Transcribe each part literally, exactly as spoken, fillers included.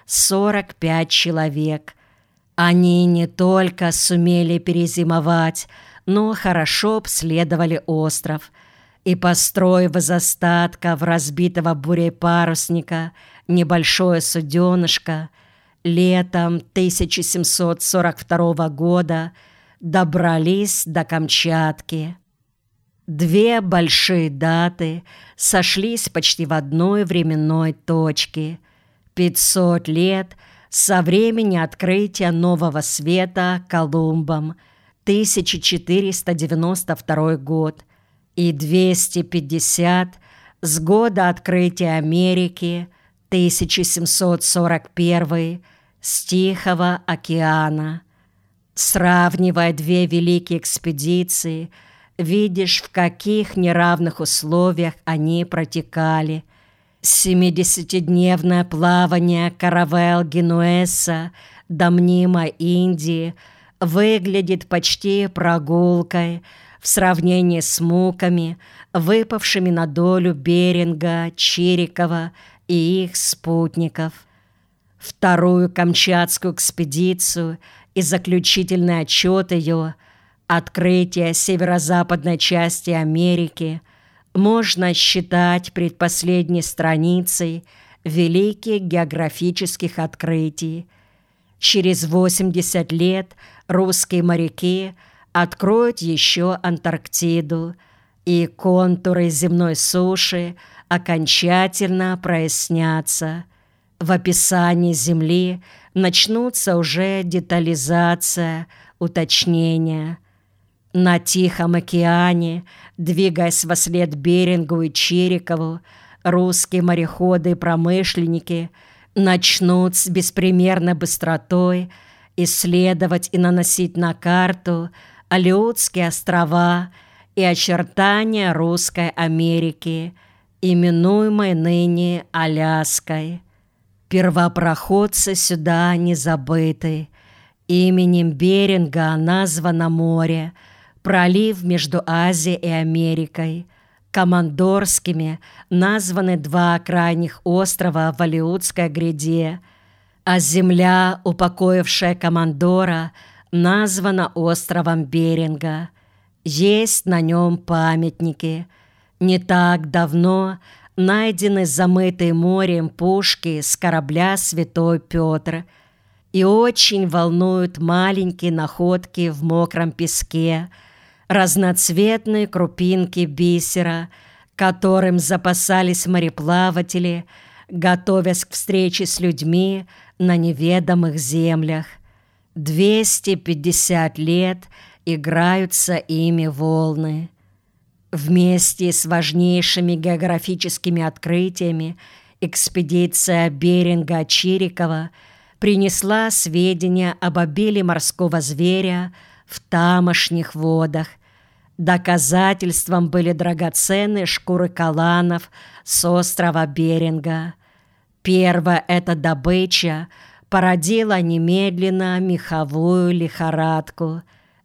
сорок пять человек. Они не только сумели перезимовать, но хорошо обследовали остров и, построив из остатков разбитого бурей парусника небольшое суденышко, летом тысяча семьсот сорок второго года добрались до Камчатки. Две большие даты сошлись почти в одной временной точке. пятьсот лет со времени открытия Нового Света Колумбом, тысяча четыреста девяносто второй год, и двести пятьдесят с года открытия Америки, тысяча семьсот сорок первый, с Тихого океана. Сравнивая две великие экспедиции, видишь, в каких неравных условиях они протекали. Семидесятидневное плавание каравелл Генуэза до мнимой Индии выглядит почти прогулкой в сравнении с муками, выпавшими на долю Беринга, Чирикова и их спутников. Вторую Камчатскую экспедицию и заключительный отчет ее «Открытие северо-западной части Америки» можно считать предпоследней страницей великих географических открытий. Через восемьдесят лет русские моряки откроют еще Антарктиду, и контуры земной суши окончательно прояснятся. В описании Земли начнутся уже детализация, уточнения. На Тихом океане, двигаясь вслед Берингу и Чирикову, русские мореходы и промышленники начнут с беспримерной быстротой исследовать и наносить на карту Алеутские острова и очертания русской Америки, именуемой ныне Аляской. Первопроходцы сюда не забыты. Именем Беринга названо море, пролив между Азией и Америкой. Командорскими названы два крайних острова в Алеутской гряде, а земля, упокоившая командора, названа островом Беринга. Есть на нем памятники. Не так давно найдены замытые морем пушки с корабля «Святой Петр», и очень волнуют маленькие находки в мокром песке, разноцветные крупинки бисера, которым запасались мореплаватели, готовясь к встрече с людьми на неведомых землях. двести пятьдесят лет играются ими волны. Вместе с важнейшими географическими открытиями экспедиция Беринга-Чирикова принесла сведения об обилии морского зверя в тамошних водах. Доказательством были драгоценные шкуры каланов с острова Беринга. Первая эта добыча породила немедленно меховую лихорадку.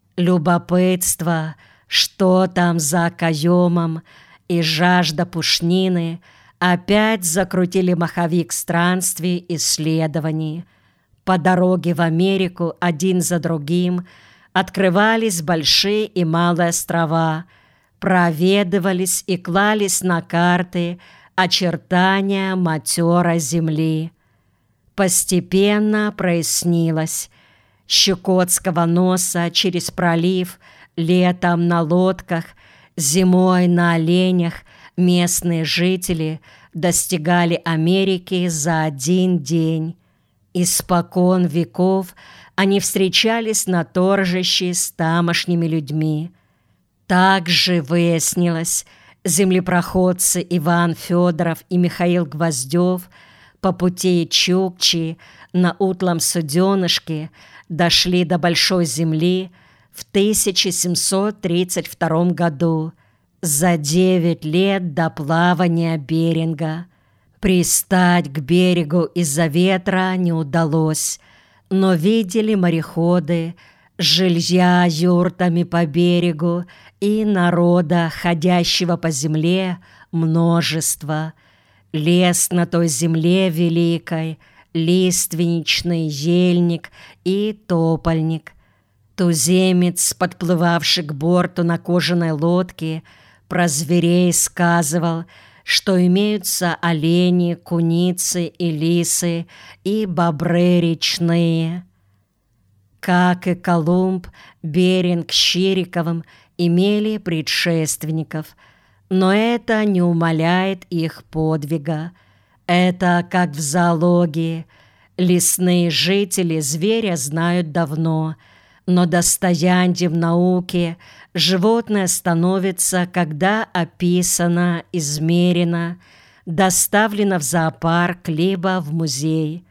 Любопытство, что там за окоемом, и жажда пушнины опять закрутили маховик странствий и исследований. По дороге в Америку один за другим открывались большие и малые острова, проведывались и клались на карты очертания матерой земли. Постепенно прояснилось. С Чукотского носа через пролив, летом на лодках, зимой на оленях местные жители достигали Америки за один день. Испокон веков они встречались на торжище с тамошними людьми. Также выяснилось, землепроходцы Иван Федоров и Михаил Гвоздев по пути Чукчи на утлом суденышке дошли до Большой Земли в тысяча семьсот тридцать втором году, за девять лет до плавания Беринга. Пристать к берегу из-за ветра не удалось, но видели мореходы, жилья юртами по берегу и народа, ходящего по земле, множество. Лес на той земле великой, лиственничный, ельник и топольник. Туземец, подплывавший к борту на кожаной лодке, про зверей сказывал, что имеются олени, куницы и лисы и бобры речные. Как и Колумб, Беринг с Чириковым имели предшественников, но это не умаляет их подвига. Это как в зоологии. Лесные жители зверя знают давно, но достояние в науке животное становится, когда описано, измерено, доставлено в зоопарк либо в музей.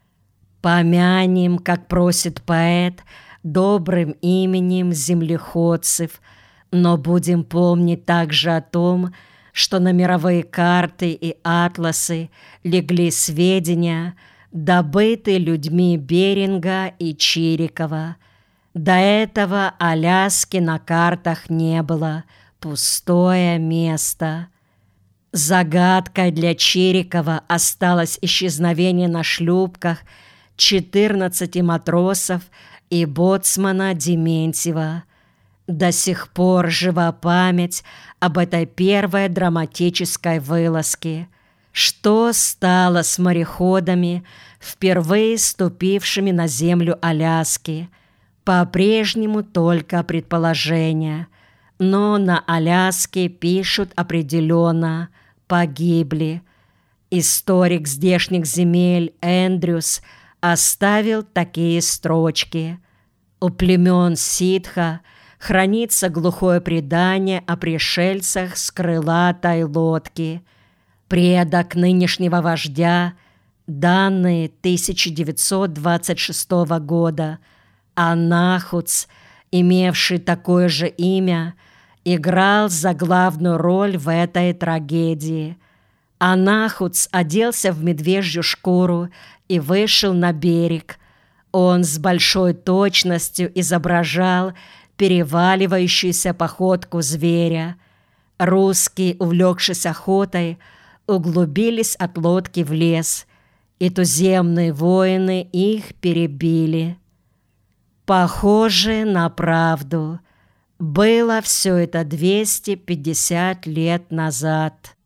Помянем, как просит поэт, добрым именем землеходцев, но будем помнить также о том, что на мировые карты и атласы легли сведения, добытые людьми Беринга и Чирикова. До этого Аляски на картах не было, пустое место. Загадкой для Чирикова осталось исчезновение на шлюпках четырнадцати матросов и боцмана Дементьева. До сих пор жива память об этой первой драматической вылазке. Что стало с мореходами, впервые ступившими на землю Аляски? По-прежнему только предположения, но на Аляске пишут определенно «погибли». Историк здешних земель Эндрюс оставил такие строчки. У племен ситха хранится глухое предание о пришельцах с крылатой лодки. Предок нынешнего вождя, данные тысяча девятьсот двадцать шестого года, Анахуц, имевший такое же имя, играл заглавную роль в этой трагедии. Анахуц оделся в медвежью шкуру и вышел на берег. Он с большой точностью изображал переваливающуюся походку зверя. Русские, увлекшись охотой, углубились от лодки в лес, и туземные воины их перебили. Похоже на правду. Было все это двести пятьдесят лет назад.